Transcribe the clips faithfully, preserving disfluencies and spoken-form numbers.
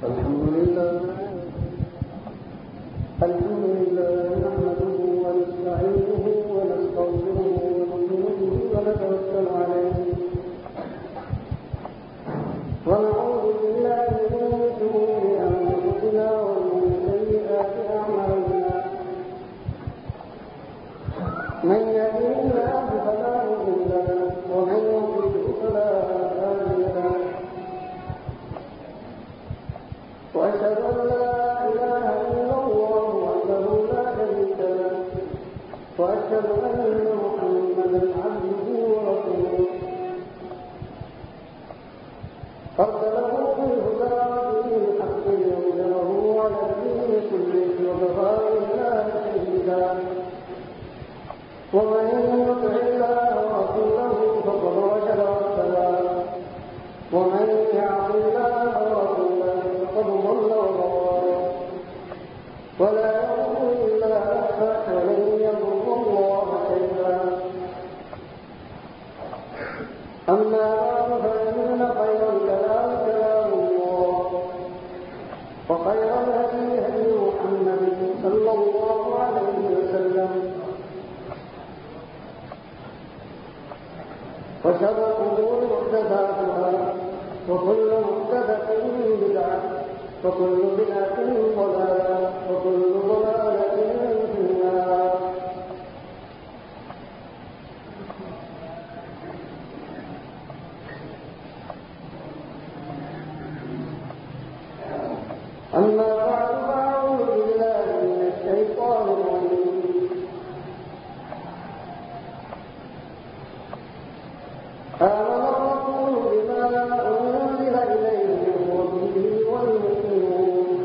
الحمد لله الحمد لله نحمده ونستعينه ونستغفره ونؤمن به ونتوكل عليه ونعوذ بالله من شرور أنفسنا ومن سيئات أعمالنا من يهده الله فلا مضل له ومن يضلل فلا هادي له وأشهد أن لا إله إلا الله وحده لا شريك له وأشهد أن محمدا عبده ورسوله أرسله بالهدى ودين الحق ليظهره على الدين كله وكفى بالله شهيدا ومن يطع الله ورسوله فقد رشد واهتدى ومن يعص الله ورسوله فقد ضل وغوى ولا يضر إلا نفسه ولن يضر الله شيئا أما بعد فإن خير الكلام كلام الله وخير الهدي هدي محمد صلى الله عليه وسلم وشر الأمور محدثاتها وكل محدثة بدعة وكل بدعة ضلالة وكل ضلالة في النار. أما بعد فأعوذ بالله من الشيطان الرجيم. آمن الرسول بما أنزل إليه من ربه والمؤمنون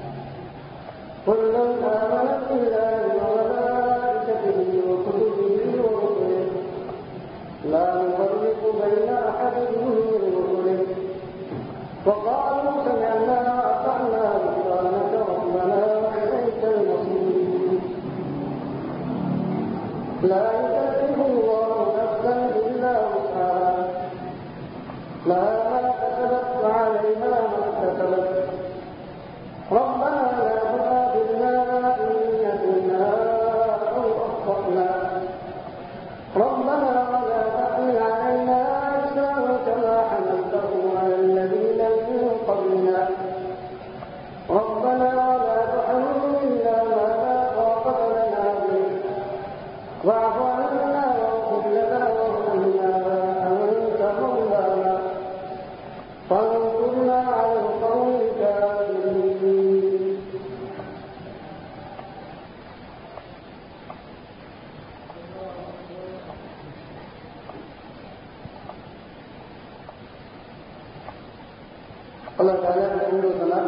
كل آمن بالله وملائكته وكتبه ورسله لا نفرق بين أحد من رسله وقالوا سمعنا وأطعنا غفرانك ربنا وإليك المصير. لا يكلف الله نفسا إلا وسعها لها ما كسبت وعليها ما اكتسبت ربنا لا تؤاخذنا إن نسينا أو أخطأنا ربنا ولا تحمل علينا إصرا كما حملته على الذين من قبلنا ربنا ولا تحملنا ما لا طاقة لنا به واعف عنا واغفر لنا وارحمنا أنت مولانا فانصرنا على القوم الكافرين. الله تعالى الحمد لله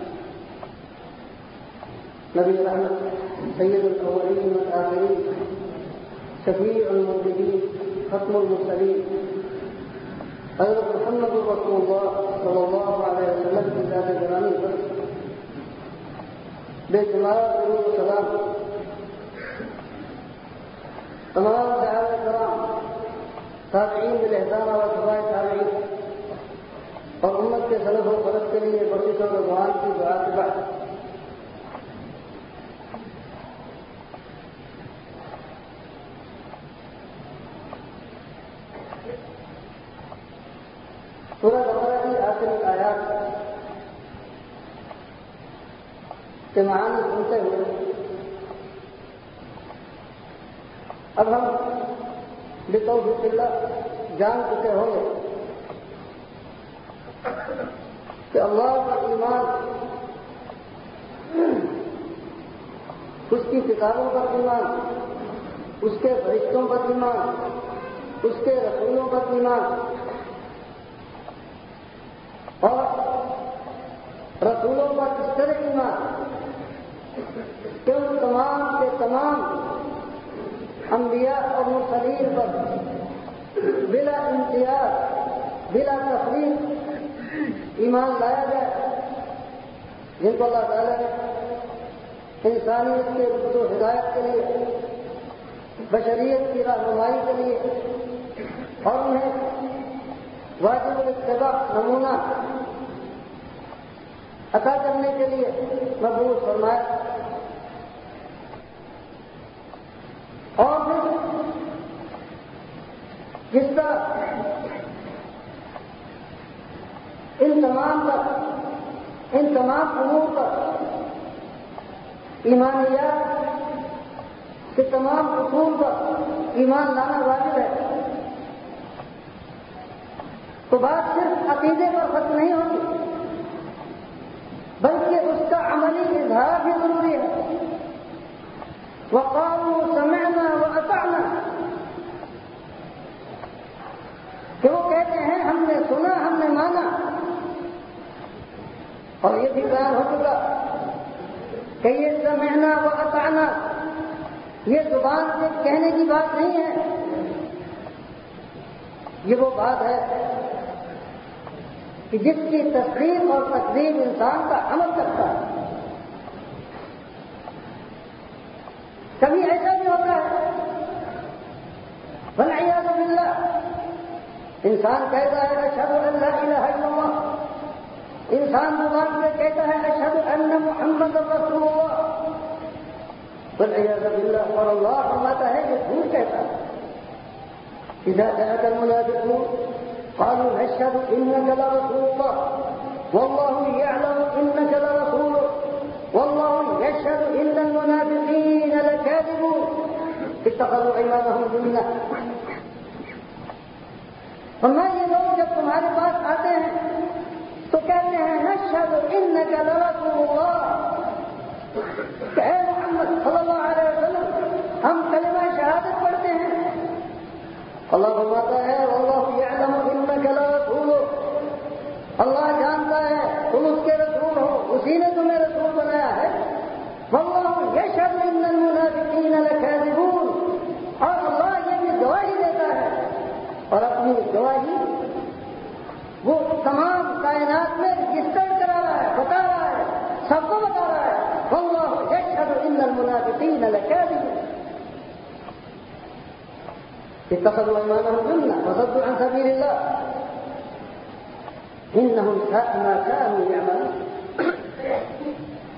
نبي رحمة سيد الأولين والآخرين شفيع المذنبين ختم المرسلين حضرت محمد رسول الله صلى الله عليه وسلم في ذات جلال الفرس باجتماع درود السلام تمام صحابة الكرام تابعين بالإحسان واتباع التابعين اور امت کے سلف و خلف کے لیے بخشش اور رضوان کی دعا کے بعد سورہ بقرہ کی آخری آیات کے معانی سنتے ہوئے اب ہم بتوفیق اللہ جان چکے ہوں گے کہ اللہ کا ایمان اس کی کتابوں پر ایمان اس کے فرشتوں پر ایمان اس کے رسولوں پر ایمان اور رسولوں پر اس طرح ایمان کہ ان تمام کے تمام انبیاء اور مرسلین پر بلا امتیاز بلا تفریق ایمان لایا جائے جن کو اللہ تعالیٰ نے انسانیت کے رشد و ہدایت کے لیے بشریت کی رہنمائی کے لیے اور انہیں واجب الاتباع نمونہ عطا کرنے کے لیے مبعوث فرمایا. اور پھر جس طرح ان تمام پر ان تمام امور پر ایمانیات کے تمام اصول پر ایمان لانا واجب ہے، تو بات صرف عقیدے پر ختم نہیں ہوتی بلکہ اس کا عملی اظہار بھی ضروری ہے. وقالوا سمعنا واطعنا، کہ وہ کہتے ہیں ہم نے سنا ہم نے مانا. اور یہ بھی بیان ہو چکا کہ یہ سمعنا واطعنا یہ زبان سے کہنے کی بات نہیں ہے، یہ وہ بات ہے کہ جس کی تصدیق اور تقدیر انسان کا عمل کرتا ہے. کبھی ایسا بھی ہوتا ہے والعیاذ باللہ انسان کہتا ہے اشہد ان لا الہ الا اللہ، انسان زبان سے کہتا ہے اشہد ان محمد رسول اللہ، والعیاذ باللہ، اور اللہ فرماتا ہے یہ جھوٹ کہتا ہے. اذا جاءك المنافقون قالوا نشهد انك لرسول الله والله يعلم انك لرسوله والله يشهد ان المنافقين لكاذبون اتخذوا ايمانهم جنة. فرمایا یہ لوگ جب تمہارے پاس آتے ہیں تو کہتے ہیں نشهد انك لرسول الله، کہ اے محمد صلی اللہ علیہ وسلم ہم کلمہ شہادت پڑھتے ہیں. اللہ فرماتا ہے واللہ یعلم انک لرسول، اللہ جانتا ہے تم اس کے رسول ہو، اسی نے تمہیں رسول بنایا ہے. واللہ یشہد ان المنافقین لکاذبون، اور اللہ یہ بھی گواہی دیتا ہے، اور اپنی گواہی وہ تمام کائنات میں رجسٹر کرا رہا ہے، بتا رہا ہے، سب کو بتا رہا ہے. واللہ یشہد ان المنافقین لکاذبون اتخذوا ايمانهم جنة وصدوا عن سبيل الله انهم ساء ما كانوا يعملون.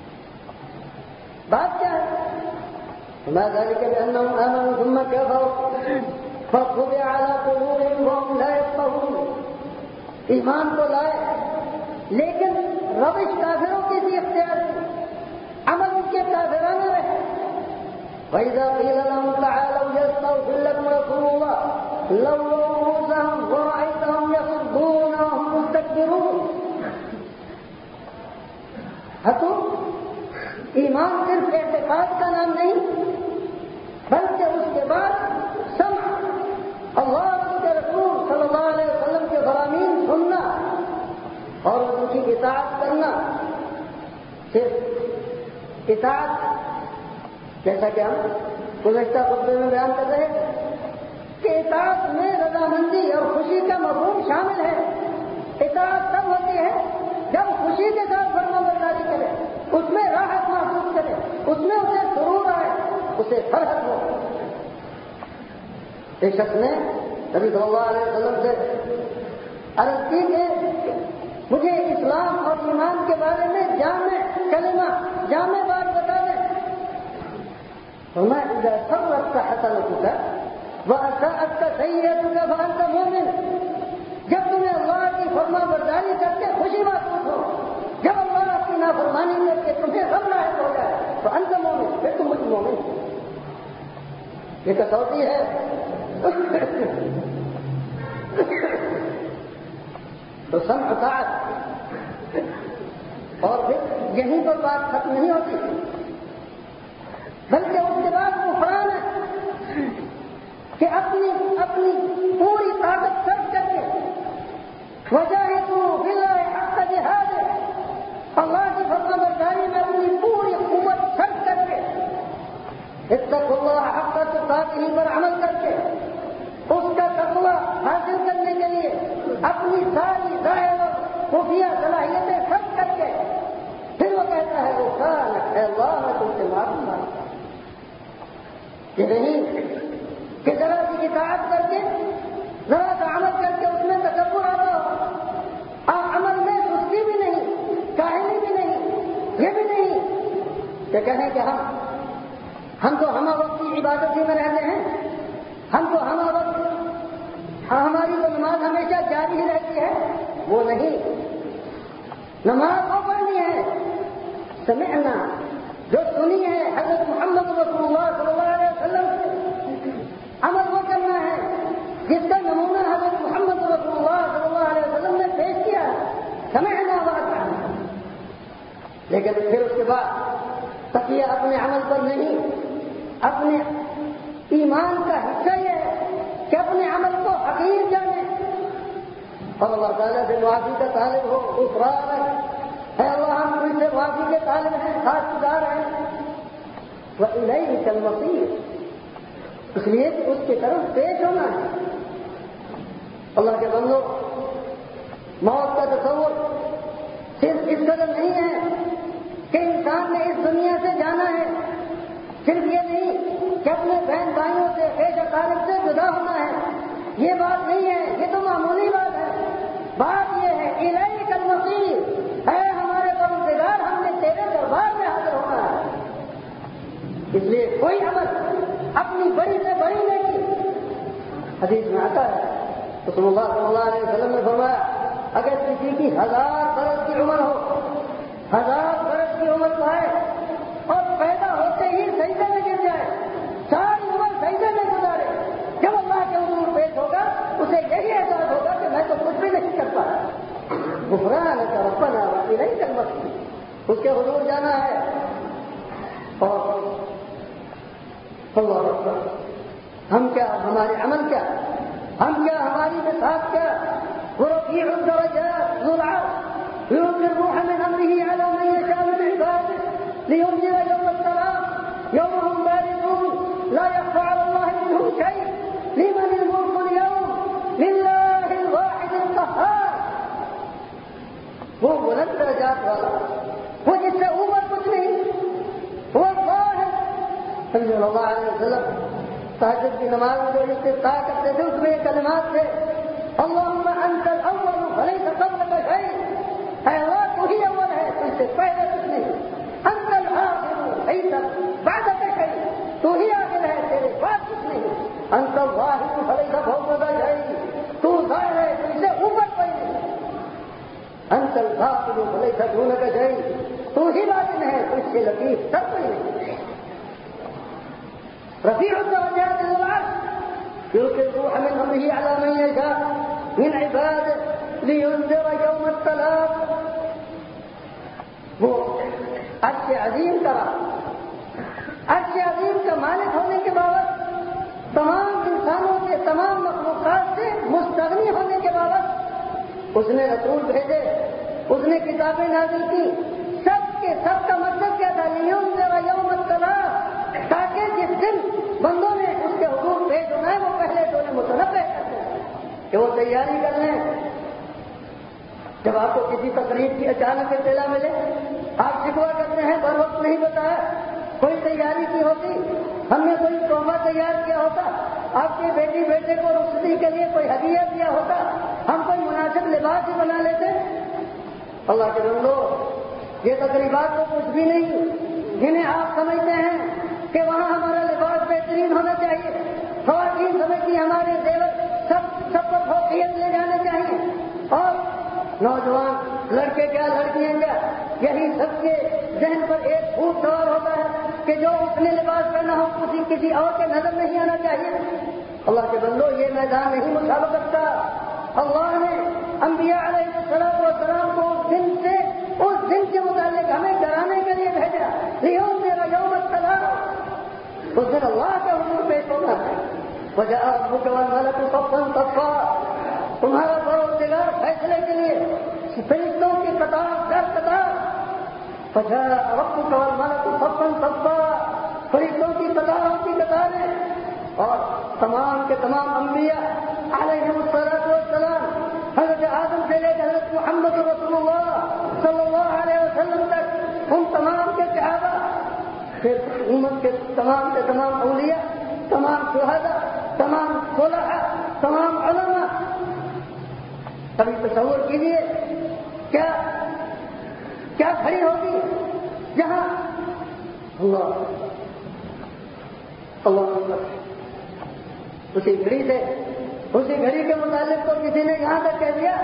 بات کیا ہے؟ وما ذلك بانهم امنوا ثم كفروا فطبع على قلوبهم وهم لا يفقهون. ایمان تو لائے لیکن روش کافروں کی تھی اختیار کی، عمل ان کے کافرانہ رہے. وَإِذَا قِيلَ لَهُمْ تَعَالَوْا يَسْتَغْفِرْ لَكُمْ رَسُولُ اللَّهِ لَوَّوْا رُءُوسَهُمْ وَرَأَيْتَهُمْ يَصُدُّونَ وَهُمْ مُسْتَكْبِرُونَ. ہتو ایمان صرف اعتقاد کا نام نہیں بلکہ اس کے بعد سمع اللہ اور اس کے رسول صلی اللہ علیہ وسلم کے فرامین سننا اور ان کی اطاعت کرنا. صرف اطاعت جیسا کہ ہم گزشتہ خطبے میں بیان کر رہے ہیں کہ اطاعت میں رضامندی اور خوشی کا مفہوم شامل ہے. اطاعت تب ہوتی ہے جب خوشی کے ساتھ فرما برداری کرے، اس میں راحت محسوس کرے، اس میں اسے سرور آئے، اسے فرحت ہو. ایک شخص نے نبی صلی اللہ علیہ وسلم سے عرض کی کہ مجھے اسلام اور ایمان کے بارے میں جامع کلمہ جامع بات بتا دیں. وما اذا سرتك حسنتك واساءتك سيئتك فانت مؤمن. جب تمہیں اللہ کی فرما برداری کر کے خوشی محسوس ہو، جب اللہ کی نافرمانی کر کے تمہیں غم لاحق ہو جائے تو انت مومن، پھر تم مجھ مومن. یہ کسوٹی ہے. تو سمع اطاعت، اور پھر یہیں پر بات ختم نہیں ہوتی بلکہ اس کے بعد غفران ہے کہ اپنی اپنی پوری طاقت خرچ کر کے وجاہدوا فی اللہ حق جہاد، اللہ کی فرما برداری میں اپنی پوری قوت خرچ کر کے اتقوا اللہ حق تقاته پر عمل کر کے اس کا تقوی حاصل کرنے کے لیے اپنی ساری ظاہر اور خفیہ صلاحیتیں خرچ کر کے پھر وہ کہتا ہے وہ کان ہے اللہ میں تم سے معافی مانگتا ہوں. یہ نہیں کہ ذرا سی اطاعت کر کے ذرا سا عمل کر کے اس میں تکبر آ رہا ہو، اور عمل میں سستی بھی نہیں، کاہلی بھی نہیں، کہیں کہ ہم ہم تو ہمہ وقت کی عبادت ہی میں رہتے ہیں، ہم تو ہمہ وقت ہماری تو نماز ہمیشہ جاری ہی رہتی ہے، وہ نہیں، نماز وہ پڑھنی ہے سمعنا، جو سنی ہے حضرت محمد رسول اللہ صلی اللہ علیہ وسلم سے عمل وہ کرنا ہے جس کا نمونہ حضرت محمد رسول اللہ صلی اللہ علیہ وسلم نے پیش کیا، سمعنا واطعنا۔ لیکن پھر اس کے بعد تقیہ اپنے عمل پر نہیں، اپنے ایمان کا حصہ یہ ہے کہ اپنے عمل کو حقیر جانے اور اللہ تعالیٰ سے معافی کا طالب ہو، غفرانک، اے اللہ ہم تجھ سے معافی کے طالب ہیں، خاص گزار ہیں، وإلیک المصیر، اس لیے اس کی طرف پیش ہونا ہے۔ اللہ کے بندو، موت کا تصور صرف اس قدر نہیں ہے کہ انسان نے اس دنیا سے جانا ہے، صرف یہ نہیں کہ اپنے بہن بھائیوں سے، پیش اقارب سے جدا ہونا ہے، یہ بات نہیں ہے، یہ تو معمولی بات ہے۔ بات یہ ہے الیک المصیر، اے ہمارے پروردگار، ہم نے تیرے دربار میں حاضر ہونا ہے۔ اس لیے کوئی عمل اپنی بڑی سے بڑی نہیں، حدیث میں آتا ہے رسول اللہ صلی اللہ علیہ وسلم نے فرمایا اگر کسی کی ہزار برس کی عمر ہو، ہزار برس کی عمر پائے اور پیدا ہوتے ہی سجدے میں گر جائے، ساری عمر سجدے میں گزارے، جب اللہ کے حضور پیش ہوگا اسے یہی احساس ہوگا کہ میں تو کچھ بھی نہیں کر پایا، غفرانک ربنا وإلیک المصیر، اس کے حضور جانا ہے۔ اور اللہ اکبر، ہم کیا، ہمارے عمل کیا، ہم کیا، ہماری بساط کیا، وہ رفیع الدرجات ذو العرش يلقي الروح من امره على من يشاء من عباده لينذر يوم السلام يوم هم بارزون لا يخفى على الله منهم شيء لمن الملك اليوم لله الواحد القهار، وہ بلند درجات والا، وہ جس سے اوپر کچھ نہیں، وہ اللہ ہے۔ صلی اللہ علیہ وسلم تہجد کی نماز میں جو استفتاح کرتے تھے اس میں یہ کلمات تھے، اللہم انت الاول فلیس قبلک شیء، اے اللہ تو ہی اول ہے، تو اس سے پہلے کچھ نہیں، انت الآخر لیس بعدک شیء، تو ہی آخر ہے، تیرے بعد کچھ نہیں، انت الواحد فلیس فوقک شیء، تو ظاہر ہے، تو اس سے اوپر کوئی نہیں، انت الباطن فلیس دونک شیء، تو ہی باطن ہے، تو اس سے لطیف تر کوئی نہیں۔ رفیع الدرجات ذو العرش يلقي الروح من امره على من يشاء من عباده لينذر يوم التلاق، وہ عرش عظیم کا عرش عظیم کا مالک ہونے کے باوجود، تمام انسانوں کے، تمام مخلوقات سے مستغنی ہونے کے باوجود اس نے رسول بھیجے، اس نے کتابیں نازل کی، سب کے سب کا مقصد کیا تھا، لينذر يوم التلاق، تاکہ جس دن بندوں نے اس کے حقوق پیش ہونا ہے وہ پہلے تو انہیں متنبع کرتے ہیں کہ وہ تیاری کر لیں۔ جب آپ کو کسی تقریب کی اچانک اطلاع ملے، آپ شکوہ کرتے ہیں بر وقت نہیں بتایا، کوئی تیاری کی ہوتی، ہم نے کوئی تحفہ تیار کیا ہوتا، آپ کے بیٹی بیٹے کو رخصتی کے لیے کوئی ہدیہ دیا ہوتا، ہم کوئی مناسب لباس ہی بنا لیتے۔ اللہ کے بندو، یہ تقریبات تو کچھ بھی نہیں جنہیں آپ سمجھتے ہیں کہ وہاں ہمارا لباس بہترین ہونا چاہیے، خواتین سمجھتی ہمارے زیور سب سب کو فوقیت لے جانے چاہیے، اور نوجوان لڑکے کیا لڑکیاں کیا، یہی سب کے ذہن پر ایک بھوت سوار ہوتا ہے کہ جو اس نے لباس پہنا ہو کسی کسی اور کے نظر نہیں آنا چاہیے۔ اللہ کے بندو، یہ میدان نہیں مسابقت کا، اللہ نے انبیاء علیہ السلام والسلام کو اس دن سے اس دن کے متعلق ہمیں ڈرانے کے لیے بھیجا، لينذر يوم التلاق، اس دن اللہ کے حضور پیش ہونا ہے، وجاء ربک والملک صفا صفا، تمہارا پروردگار فیصلے کے لیے فرشتوں کی قطار در قطار، وجاء ربک والملک صفا صفا، فرشتوں کی قطاروں کی قطاریں، اور تمام کے تمام انبیاء علیہم الصلاۃ والسلام، حضرت آدم سے لے کر حضرت محمد رسول اللہ صلی اللہ علیہ وسلم تک، ان تمام کے صحابہ، پھر امت کے تمام کے تمام اولیاء، تمام شہداء، تمام صلحاء، تمام علماء۔ کبھی تصور کیجیے کیا کیا کھڑی ہوگی جہاں اللہ اللہ اسی گھڑی سے اسی گھڑی کے متعلق تو کسی نے یہاں تک کہہ دیا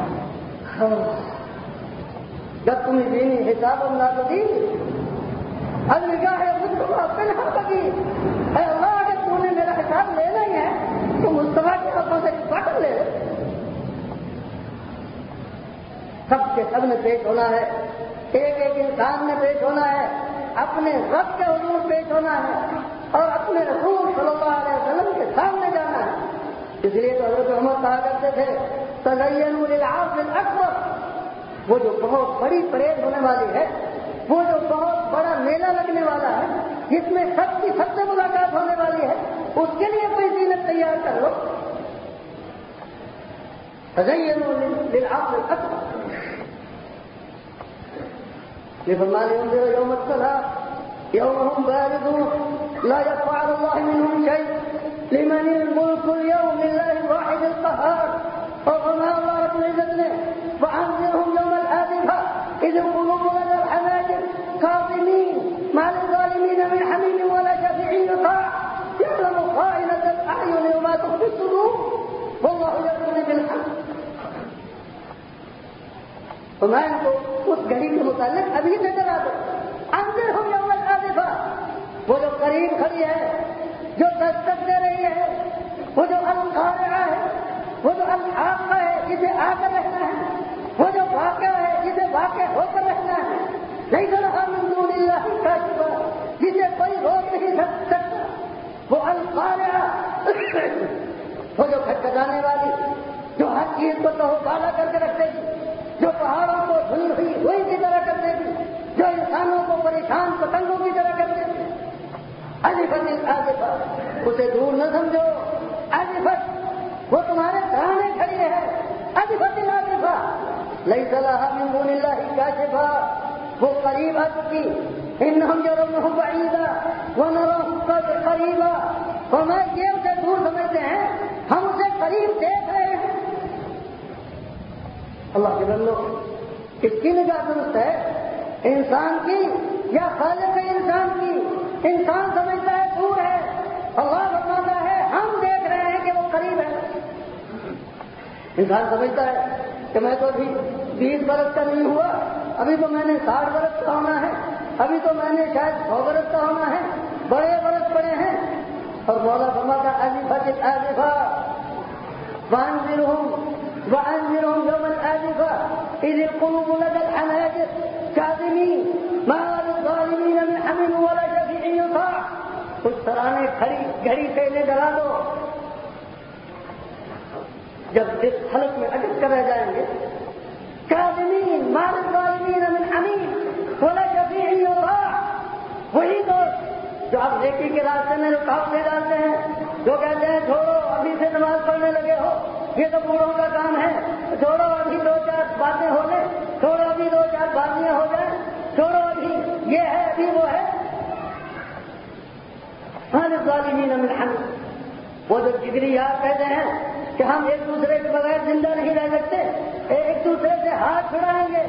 جب تم دینی حساب اللہ کو دی اب نگاہ ہے مجھ کو اپنے نہ لگی اے اللہ اگر تم نے میرا حساب لینا ہی ہے تو مصطفیٰ کے ہاتھوں سے پٹ لے سب کے سب نے پیش ہونا ہے ایک ایک انسان نے پیش ہونا ہے اپنے رب کے حضور پیش ہونا ہے اور اپنے رسول صلی اللہ علیہ وسلم کے سامنے جانا ہے اس لیے تو حضرت عمر کہا کرتے تھے تزینوا للعاص الاکبر وہ جو بہت بڑی پریڈ ہونے والی ہے وہ جو بہت بڑا میلہ لگنے والا ہے جس میں سب کی سب سے ملاقات ہونے والی ہے اس کے لیے کوئی زینت تیار کر لو تزینوا للعاص الاکبر یہ فرمانے ہوں گے یوم الصلاة يوم هم باردون لا يخفى على الله منهم شيء لمن الملك اليوم لله الواحد القهار وما الله رب العزة وأنذرهم يوم الآزفة إذ القلوب لدى الحناجر كاظمين ما للظالمين من حميم ولا شفيع يطاع يعلم خائنة الأعين وما تخفي الصدور والله يقضي بالحق تو میں ان کو اس گھڑی کے متعلق ابھی سے ڈرا دو اندر ہوں یوم الآزفہ وہ جو قریب کھڑی ہے جو دستک دے رہی ہے وہ جو القارعہ ہے وہ جو الحاقہ ہے جسے آ کر رہنا ہے وہ جو واقع ہے جسے واقع ہو کر رہنا ہے لیس لہا من دون اللہ کاشفہ جسے کوئی روک نہیں سکتا وہ القارعہ وہ جو کھٹکھٹانے والی جو ہر چیز کو تو بالا کر کے رکھتے گی جو پہاڑوں کو دھل ہوئی ہوئی کی طرح کر دے گی جو انسانوں کو پریشان پتنگوں کی طرح کر دے گی عزفت آزفہ اسے دور نہ سمجھو عزفت وہ تمہارے سامنے کھڑی ہے عزفت آزفہ لیس لہا من دون اللہ کاشفہ وہ قریب آ چکی انہم یرونہ بعیدا ونراہ قریبا ہمیں یہ اسے دور سمجھتے ہیں ہم اسے قریب دیکھ رہے ہیں اللہ کے بندو کس کی نگاہ درست ہے انسان کی یا خالق انسان کی انسان سمجھتا ہے دور ہے اللہ فرماتا ہے ہم دیکھ رہے ہیں کہ وہ قریب ہے انسان سمجھتا ہے کہ میں تو ابھی بیس برس کا نہیں ہوا ابھی تو میں نے ساٹھ برس کا ہونا ہے ابھی تو میں نے شاید سو برس کا ہونا ہے بڑے برس پڑے ہیں اور مولا فرماتا آزفت آزفہ وانذرہم وأنذرهم يوم الآزفة إذ القلوب لدى الحناجر كاظمين ما للظالمين من حميم ولا شفيع يطاع اس ترانے کھڑی گھڑی سے انہیں ڈرا دو جب اس حلق میں اٹک کر رہ جائیں گے كاظمين ما للظالمين من حميم ولا شفيع يطاع وہی دوست جو آپ نیکی کے راستے میں رکاوٹ دے ڈالتے ہیں جو کہتے ہیں چھوڑو ابھی سے نماز پڑھنے لگے ہو یہ تو بوڑھوں کا کام ہے چھوڑو ابھی دو چار باتیں ہو لیں چھوڑو ابھی دو چار باتیاں ہو جائیں چھوڑو ابھی یہ ہے ابھی وہ ہے الظالمین من حمیم وہ جو جگری یار کہتے ہیں کہ ہم ایک دوسرے کے بغیر زندہ نہیں رہ سکتے ایک دوسرے سے ہاتھ چھڑائیں گے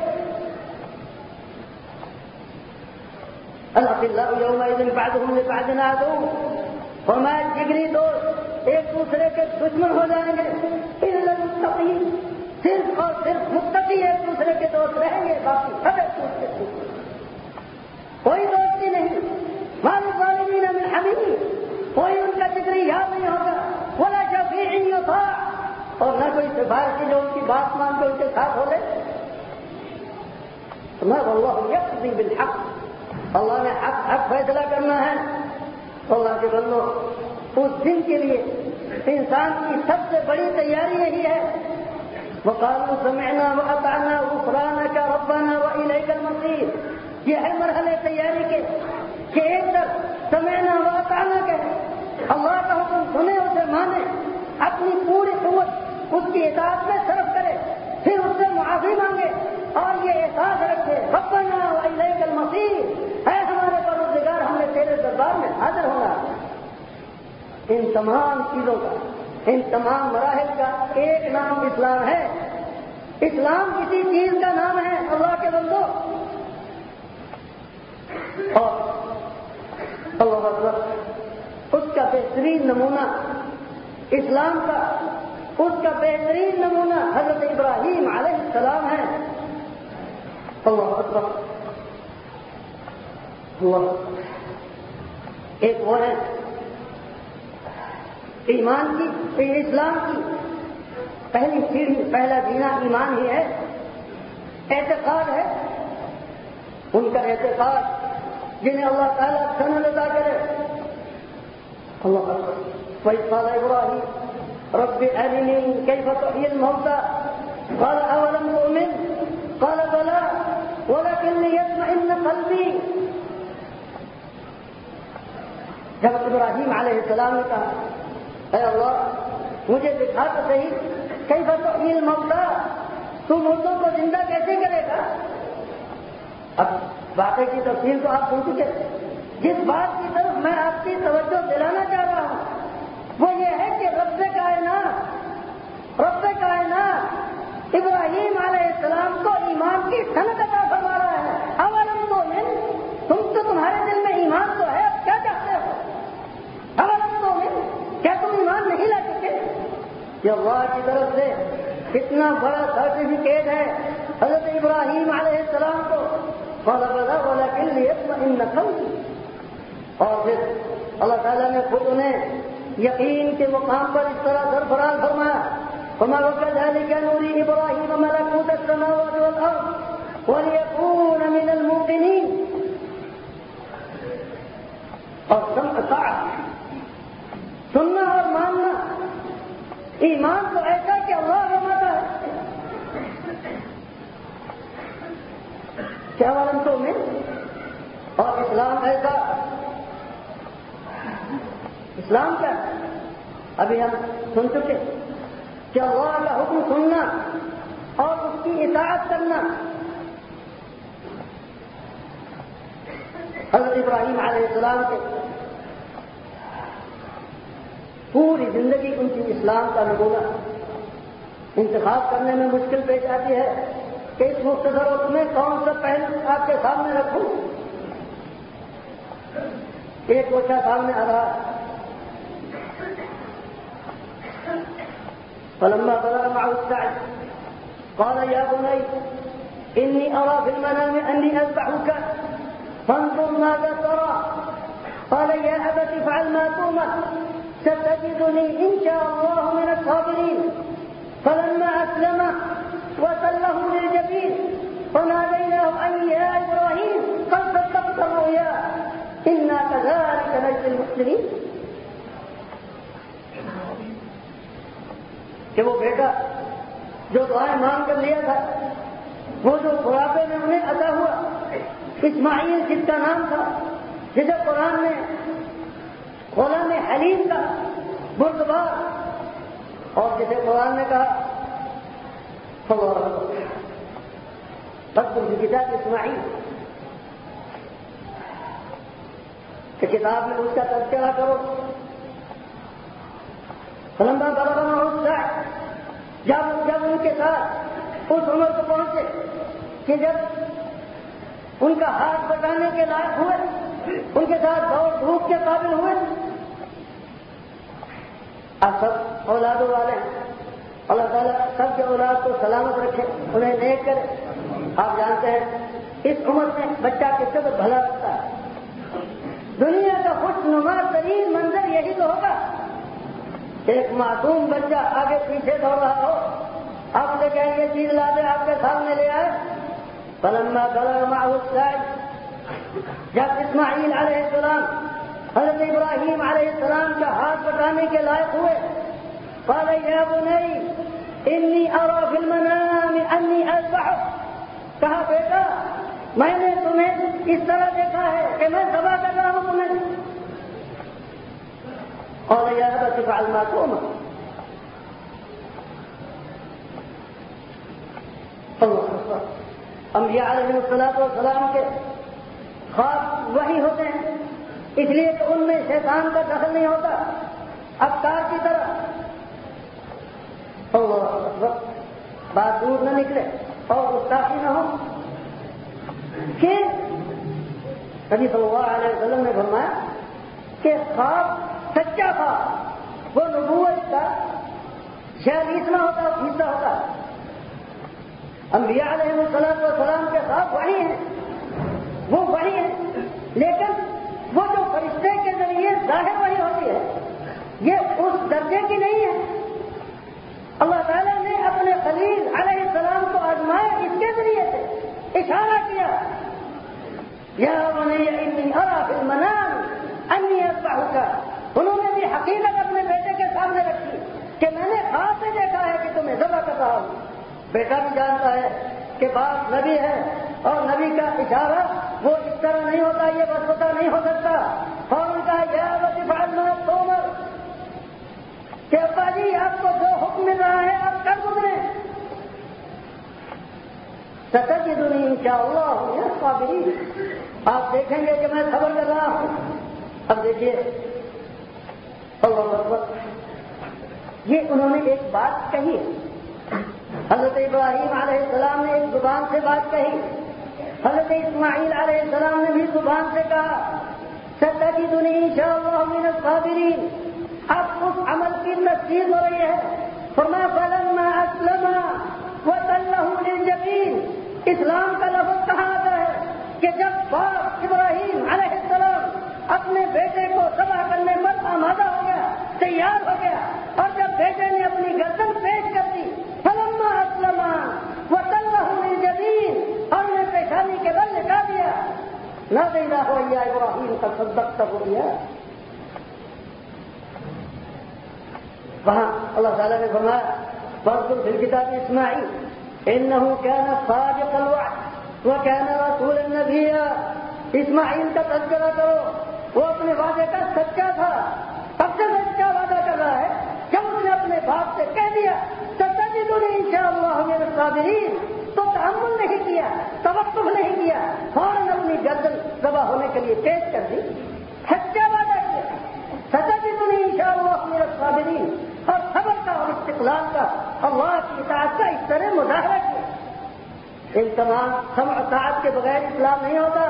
الأخلاء يومئذ بعضهم لبعض عدو فرمایا جگری دوست ایک دوسرے کے دشمن ہو جائیں گے الا المتقین صرف اور صرف متقی ایک دوسرے کے دوست رہیں گے باقی سب ایک دوسرے کے کوئی دوستی نہیں مال الظالمین من حمیم کوئی ان کا جگری یاد نہیں ہوگا ولا شفیع یطاع اور نہ کوئی سفارشی جو ان کی بات مان کے ان کے ساتھ ہو لے اللہ یقضی بالحق اللہ نے حق حق فیصلہ کرنا ہے اللہ کے بندو اس دن کے لیے انسان کی سب سے بڑی تیاری یہی ہے وقالوا سمعنا واطعنا غفرانك ربنا واليك المصير یہ ہے مرحلے تیاری کے کہ ایک طرف سمعنا واطعنا کہے اللہ کا حکم سنے اسے مانے اپنی پوری قوت اس کی اطاعت میں صرف کرے پھر اس سے معافی مانگے اور یہ احساس رکھے ربنا والیک المصیر اے ہمارے پروردگار ہم نے تیرے دربار میں حاضر ہونا ان تمام چیزوں کا ان تمام مراحل کا ایک نام اسلام ہے اسلام کسی چیز کا نام ہے اللہ کے بندو اور اللہ اکبر، اس کا بہترین نمونہ اسلام کا، اس کا بہترین نمونہ حضرت ابراہیم علیہ السلام ہے۔ اللہ اکبر، اللہ اکبر۔ ایک وہ ہے ایمان کی، اسلام کی پہلی سیڑھی، پہلا زینہ ایمان ہی ہے، اعتقاد ہے، ان کا اعتقاد جنہیں اللہ تعالیٰ سند ادا کرے۔ اللہ اکبر۔ وَإِذْ قَالَ إِبْرَاهِيمُ رَبِّ أَرِنِي كَيْفَ تُحْيِي الْمَوْتَىٰ قَالَ أَوَلَمْ تُؤْمِنْ قَالَ بَلَىٰ وَلَكِن لِّيَطْمَئِنَّ قَلْبِي۔ جب ابراہیم علیہ السلام نے کہا اے اللہ مجھے دکھا تو صحیح کیف تحیی الموتیٰ، تو مردوں کو زندہ کیسے کرے گا؟ اب واقعے کی تفصیل تو آپ سن چکے، جس بات کی طرف میں آپ کی توجہ دلانا چاہ رہا ہوں وہ یہ ہے کہ رب کائنات رب کائنات ابراہیم علیہ السلام کو ایمان کی صنعت عطا فرما رہا ہے۔ اولم تؤمن، تم تو تمہارے دل میں ایمان تو ہے، اب کیا چاہتے ہو؟ اولم تؤمن، کیا تم ایمان نہیں لا سکتے؟ یہ اللہ کی طرف سے کتنا بڑا سرٹیفکیٹ ہے حضرت ابراہیم علیہ السلام کو۔ قال بلى ولكن ليطمئن قلبي، اور پھر اللہ تعالیٰ نے خود انہیں یقین کے مقام پر اس طرح سرفراز فرمایا، وما وكذلك نري ابراهيم ملكوت السماوات والارض وليكون من الموقنين۔ اور سمع سننا اور ماننا، ایمان تو ایسا کہ اللہ فرماتا ہے کیا والوں میں، اور اسلام ایسا، اسلام کیا ہے؟ ابھی ہم سن چکے کہ اللہ کا حکم سننا اور اس کی اطاعت کرنا۔ حضرت ابراہیم علیہ السلام کے پوری زندگی ان کی اسلام کا نمونہ، انتخاب کرنے میں مشکل پیش آتی ہے کہ اس مختصر وقت میں کون سا پہلو آپ کے سامنے رکھوں۔ ایک کوشا سامنے آ رہا، فلما بلغ معه السعي قال يا بني إني أرى في المنام أني أذبحك فانظر ماذا ترى قال يا أبت افعل ما تؤمر ستجدني إن شاء الله من الصابرين فلما أسلم وتله للجبين وناديناه أن يا إبراهيم قد صدقت الرؤيا إنا كذلك نجزي المحسنين۔ کہ وہ بیٹا جو دعائیں مانگ کر لیا تھا، وہ جو بڑھاپے میں انہیں عطا ہوا، اسماعیل جس کا نام تھا، جسے قرآن میں غلام حلیم کا بردبار، اور جسے قرآن نے کہا فَاذْكُرْ فِي کتاب اسماعیل، کہ کتاب میں اس کا تذکرہ کرو۔ فلما بلغ معه السعي، جب جب ان کے ساتھ اس عمر کو پہنچے کہ جب ان کا ہاتھ بٹانے کے لائق ہوئے، ان کے ساتھ دوڑ دھوپ کے قابل ہوئے۔ آپ سب اولادوں والے ہیں، اللہ تعالیٰ سب کے اولاد کو سلامت رکھے، انہیں نیک کرے۔ آپ جانتے ہیں اس عمر میں بچہ کس قدر بھلا رکھتا ہے، دنیا کا خوش نما ترین منظر یہی تو ہوگا، ایک معصوم بچہ آگے پیچھے دوڑ رہا ہو، آپ سے کہیں یہ چیز لا دے، آپ کے سامنے لے آئے۔ فلما بلغ معه السعي، جب اسماعیل علیہ السلام حضرت ابراہیم علیہ السلام کا ہاتھ بٹانے کے لائق ہوئے، قال يا بني إني أرى في المنام أني أذبحك، کہا بیٹا میں نے تمہیں اس طرح دیکھا ہے کہ میں ذبح کر رہا ہوں تمہیں۔ قال يا أبت افعل ما تؤمر۔ انبیاء علیہ الصلوۃ والسلام کے خواب وہی ہوتے ہیں، اس لیے کہ ان میں شیطان کا دخل نہیں ہوتا، افکار کی طرح۔ اللہ بات دور نہ نکلے اور گستاخی نہ ہو۔ کہ نبی صلی اللہ علیہ وسلم نے فرمایا کہ خواب سچا تھا، وہ نبوت کا چھیالیسواں ہوتا حصہ ہوتا۔ انبیاء علیہ الصلوۃ والسلام کے خواب وہی ہیں، وہ وہی ہیں، لیکن وہ جو فرشتے کے ذریعے ظاہر وہی ہوتی ہے یہ اس درجے کی نہیں ہے۔ اللہ تعالیٰ نے اپنے خلیل علیہ السلام کو آزمایا اس کے ذریعے سے، اشارہ کیا یا بنی انی ارى فی المنام انی اذبحک۔ انہوں نے بھی حقیقت اپنے بیٹے کے سامنے رکھی کہ میں نے خواب سے دیکھا ہے کہ تمہیں ذبح کر رہا ہوں۔ بیٹا بھی جانتا ہے کہ باپ نبی ہے اور نبی کا اشارہ وہ اس طرح نہیں ہوتا، یہ بس پتا نہیں ہو سکتا۔ اور ان کا یا افعل ما تؤمر کہ ابا جی آپ کو جو حکم مل رہا ہے آپ کر گزرے۔ ستجدنی انشاءاللہ من الصابرین، آپ دیکھیں گے کہ میں صبر کر رہا ہوں۔ اب دیکھیے اللہ اکبر، یہ انہوں نے ایک بات کہی، حضرت ابراہیم علیہ السلام نے ایک زبان سے بات کہی، حضرت اسماعیل علیہ السلام نے بھی زبان سے کہا ستجدنی انشاءاللہ من الصابرین۔ اب اس عمل کی تصدیق ہو رہی ہے۔ فرمایا فلما اسلما وتلہ للجبین، اسلام کا لفظ کہاں آتا ہے کہ جب باپ ابراہیم علیہ السلام اپنے بیٹے کو ذبح کرنے پر آمادہ ہو گیا، تیار ہو گیا، اور جب بیٹے نے اپنی گردن پیش کر دی فلما اسلما وتلہ للجبین، اور نے پیشانی کے بل لٹا دیا، نادیناہ یا ابراہیم قد صدقت الرؤیا۔ وہاں اللہ تعالیٰ نے فرمایا واذکر فی الکتاب اسماعیل انہ کان صادق الوعد وکان رسولا نبیا۔ اسماعیل کا تذکرہ کرو، وہ اپنے وعدے کا سچا تھا۔ اب سے سچا وعدہ کر رہا ہے جب اس نے اپنے باپ سے کہہ دیا ستجدنی انشاءاللہ من الصابرین، تو تحمل نہیں کیا، توقف نہیں کیا، فوراً اپنی گردن ذبح ہونے کے لیے پیش کر دی، سچا وعدہ کیا ستجدنی انشاءاللہ من الصابرین، اور صبر کا اور استقلال کا، اللہ کی اطاعت کا اس طرح مظاہرہ کیا۔ ان تمام سمع اطاعت کے بغیر اسلام نہیں ہوتا۔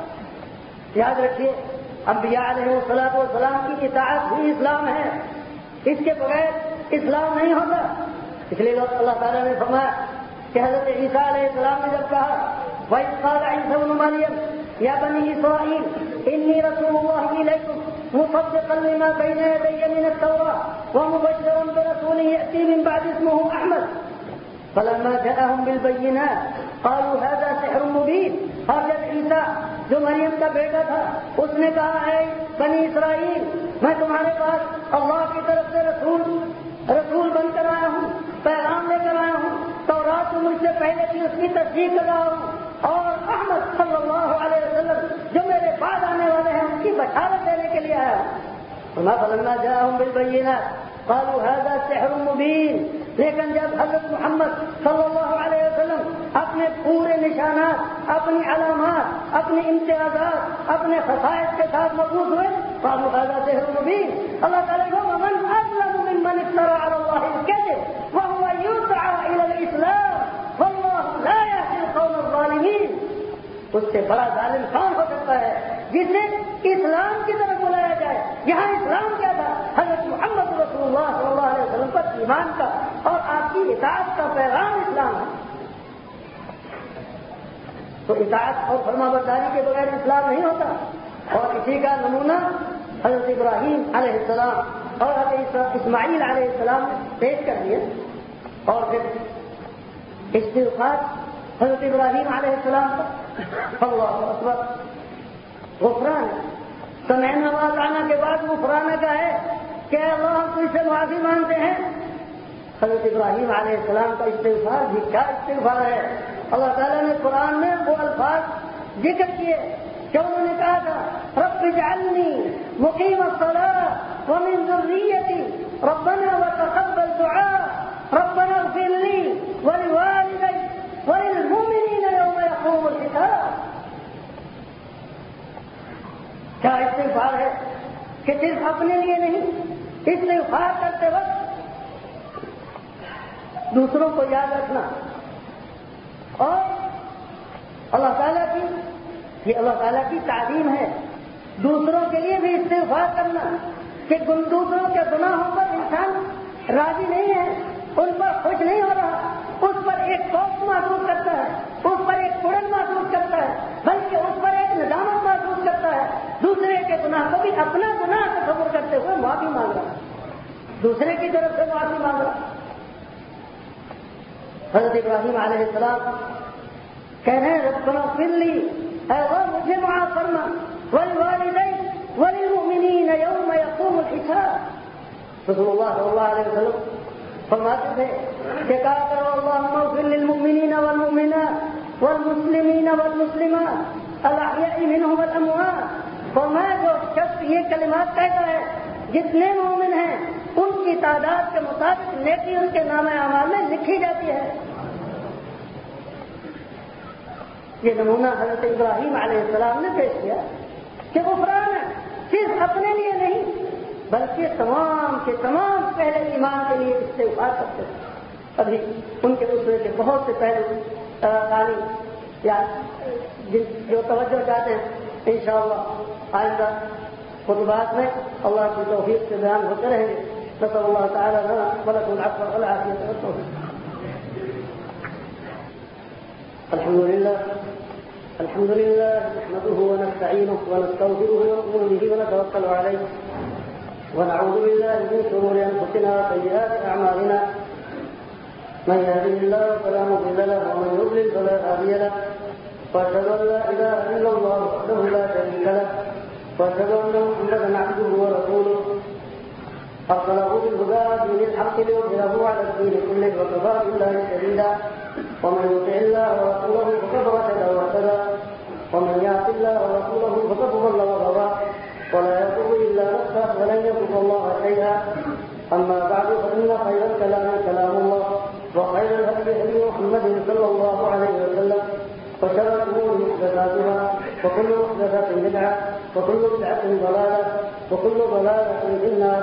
یاد رکھیے انبیاء علیہ الصلوۃ والسلام کی اطاعت بھی اسلام ہے، اس کے بغیر اسلام نہیں ہوتا۔ اس لیے اللہ تعالیٰ نے فرمایا کہ حضرت عیسیٰ علیہ السلام نے جب کہا وَإِذْ قَالَ عِيسَىٰ ابْنُ مَرْيَمَ يَا بَنِي إِسْرَائِيلَ إِنِّي رَسُولُ اللَّهِ إِلَيْكُمْ مُصَدِّقًا لِمَا بَيْنَ يَدَيَّ مِنَ التَّوْرَاةِ وَمُبَشِّرًا بِرَسُولٍ يَأْتِي مِن بَعْدِي اسْمُهُ أَحْمَدُ فلما جاءهم بالبينات قالوا هذا سحر مبين۔ اور جب عیسیٰ جو مریم کا بیٹا تھا اس نے کہا ہے بنی اسرائیل میں تمہارے پاس اللہ کی طرف سے رسول رسول بن کر آیا ہوں، پیغام لے کر آیا ہوں، تورات جو مجھ سے پہلے تھی اس کی تصدیق کر رہا ہوں، اور احمد صلی اللہ علیہ وسلم جو میرے بعد آنے والے ہیں ان کی بشارت دینے کے لیے آیا ہوں۔ فلما جاءهم بالبينات قالوا هذا سحر مبين۔ لیکن جب حضرت محمد صلی اللہ علیہ وسلم اپنے پورے نشانات، اپنی علامات، اپنی امتیازات، اپنے خصائص کے ساتھ مبعوث ہوئے قالوا هذا سحر مبين۔ اللہ تعالیٰ کو ومن اظلم ممن افترى على الله الكذب وهو يدعى الى الاسلام والله لا يهدي القوم الظالمين۔ اس سے بڑا ظالم کون ہو سکتا ہے جسے اسلام کی طرف بلایا جائے؟ یہاں اسلام کیا تھا؟ حضرت محمد رسول اللہ صلی اللہ علیہ وسلم پر ایمان کا اور آپ کی اطاعت کا پیغام اسلام ہے۔ تو اطاعت اور فرما برداری کے بغیر اسلام نہیں ہوتا۔ اور اسی کا نمونہ حضرت ابراہیم علیہ السلام اور حضرت اسماعیل علیہ السلام نے پیش کر دیا۔ اور پھر استغفار حضرت ابراہیم علیہ السلام کا اللہ اکبر غفران، سمعنا واطعنا کے بعد غفرانہ کا ہے کہ اللہ ہم تجھ سے معافی مانگتے ہیں۔ حضرت ابراہیم علیہ السلام کا استغفار بھی کیا استغفار ہے۔ اللہ تعالیٰ نے قرآن میں وہ الفاظ ذکر کیے کہ انہوں نے کہا تھا رب اجعلنی مقیم الصلاۃ ومن ذریتی ربنا وتقبل دعاء ربنا اغفر لی ولوالدی وللمؤمنین یوم یقوم الحساب۔ کیا استغفار ہے کہ صرف اپنے لیے نہیں، استغفار کرتے وقت دوسروں کو یاد رکھنا اور اللہ تعالیٰ کی یہ اللہ تعالیٰ کی تعلیم ہے دوسروں کے لیے بھی استغفار کرنا کہ دوسروں کے گناہوں پر انسان راضی نہیں ہے، ان پر خوش نہیں ہو رہا، اس پر ایک خوف محسوس کرتا ہے، اس پر ایک اڑن محسوس کرتا ہے، بلکہ اس پر ایک ندامت محسوس کرتا ہے، دوسرے کے گناہ کو بھی اپنا گناہ تصور کرتے ہوئے معافی مانگ رہا ہے، دوسرے کی طرف سے معافی مانگ رہا ہے۔ حضرت ابراہیم علیہ السلام کہہ رہے ہیں ربنا اغفر لی، اے اللہ مجھے معاف فرما، والوالدین والمؤمنین یوم یقوم الحساب۔ رسول اللہ صلی اللہ علیہ وسلم فرماتے تھے کہ کہا کرو اللہم اغفر للمؤمنین والمؤمنات والمسلمین والمسلمات الاحیاء منہم والاموات۔ فرمایا جو شخص یہ کلمات کہتا ہے، جتنے مومن ہیں ان کی تعداد کے مطابق نیکی ان کے نام اعمال میں لکھی جاتی ہے۔ یہ نمونہ حضرت ابراہیم علیہ السلام نے پیش کیا کہ غفران ہے صرف اپنے لیے نہیں بلکہ تمام کے تمام پہلے ایمان کے لیے استغفار کرتے ہیں۔ ابھی ان کے دوسرے کے بہت سے پہلے تعلیم یا جو توجہ چاہتے ہیں انشاءاللہ آئندہ خطبات میں اللہ کی توفیق سے بیان ہوتے رہیں گے۔ نسأل اللہ تعالی لنا ولکم العفو والعافیۃ والتوفیق۔ الحمد لله الحمد لله نحمده ونستعينه ونستغفره ونؤمن به ونتوكل عليه ونعوذ بالله من شرور انفسنا وسيئات اعمالنا من يهده الله فلا مضل له ومن يضلل فلا هادي له واشهد ان لا اله الا الله وحده لا شريك له واشهد ان محمدا عبده ورسوله ارسله بالهدى ودين الحق ليظهره على الدين كله وكفى بالله شهيدا ومن يطع الله ورسوله فقد رشد واهتدى ومن يعص الله ورسوله فقد ضل وغوى ولا يضر الا نفسه ولن يضر الله شيئا اما بعد فان خير الكلام كلام الله وخير الهدي هدي محمد صلى الله عليه وسلم وشر الامور محدثاتها وكل محدثه بدعه وكل بدعه ضلاله وكل ضلاله في النار۔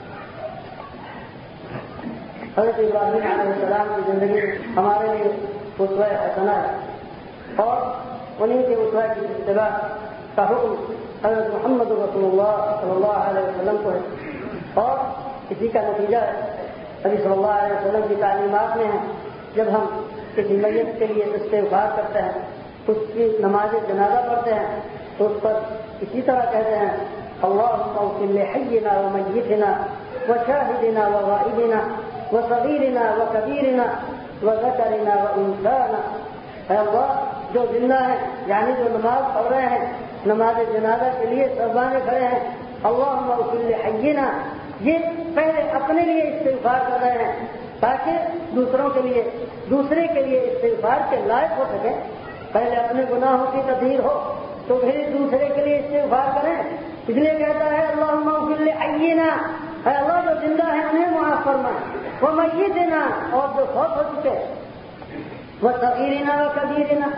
حضرت ابراہیم علیہ السلام کی زندگی ہمارے لیے اسوہ حسنہ ہے اور انہیں کے اسوہ کی اتباع کا حکم حضرت محمد رسول اللہ صلی اللہ علیہ وسلم کو ہے اور اسی کا نتیجہ نبی صلی اللہ علیہ وسلم کی تعلیمات میں ہے۔ جب ہم کسی میت کے لیے استغفار کرتے ہیں، اس کی نماز جنازہ پڑھتے ہیں تو اس پر اسی طرح کہتے ہیں اللہم اغفر لحینا ومیتنا وشاہدنا وغائبنا وصغیرنا وکبیرنا وذکرنا وانثانا۔ اے اللہ جو زندہ ہیں یعنی جو نماز پڑھ رہے ہیں، نماز جنازہ کے لیے سربانے کھڑے ہیں، اللہم اغفر لحینا، یہ پہلے اپنے لیے استغفار کر رہے ہیں تاکہ دوسروں کے لیے دوسرے کے لیے استغفار کے لائق ہو سکے۔ پہلے اپنے گناہوں کی تطہیر ہو تو پھر دوسرے کے لیے استغفار کریں۔ اس لیے کہتا ہے اللہم اغفر لحینا، اے اللہ جو زندہ ہے انہیں معاف فرما، وہ میتنا اور جو فوت ہو چکے، وہ صغیرنا و کبیرنا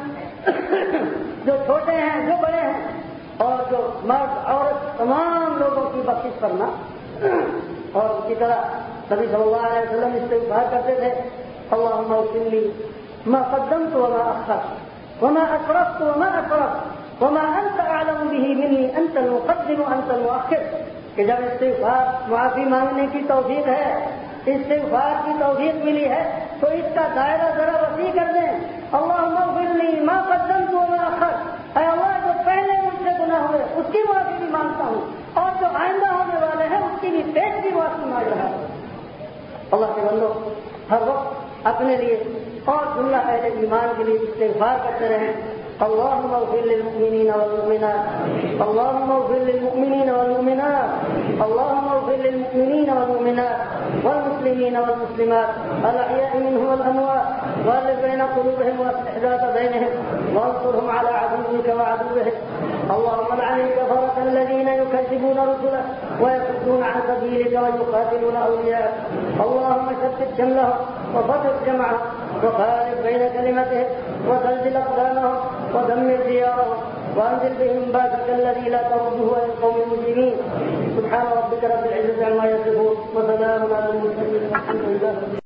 جو چھوٹے ہیں جو بڑے ہیں، اور جو مرد عورت تمام لوگوں کی بخشش کرنا۔ اور اسی طرح نبی صلی اللہ علیہ وسلم استغفار کرتے تھے اللہم اغفر لی ما قدمت وما اخرت وما اسرفت وما اسرفت وما انت اعلم به منی انت المقدم انت المؤخر، کہ جب استغفار معافی مانگنے کی توفیق ہے، استغفار کی توفیق ملی ہے تو اس کا دائرہ ذرا وسیع کر دیں۔ اللہم اغفر لی ما قدمت وما اخرت، اے اللہ جو پہلے مجھ سے گناہ ہوئے اس کی معافی بھی مانگتا ہوں اور جو آئندہ ہونے والے ہیں اس کی بھی پیش بھی معافی مانگ رہا ہوں۔ اللہ کے بندو ہر وقت اپنے لیے اور دنیا اہل ایمان کے لیے استغفار کرتے رہیں۔ اللهم اغفر للمؤمنين والمؤمنات اللهم اغفر للمؤمنين والمؤمنات اللهم اغفر للمؤمنين والمؤمنات والمسلمين والمسلمات الأحياء منهم والأموات وألف بين قلوبهم وأصلح ذات بينهم وانصرهم على عدوك وعدوهم اللهم لعن الكفرة الذين يكذبون رسلك ويصدون عن سبيلك ويقاتلون أولياءك اللهم شتت شملهم وفرق جمعهم وخالف بين كلمتهم وزلزل أقدامهم ودمر ديارهم وأنزل بهم باسك الذي لا ترده عن القوم المجرمين سبحان ربك رب العزة عما يصفون وسلام على المرسلين والحمد لله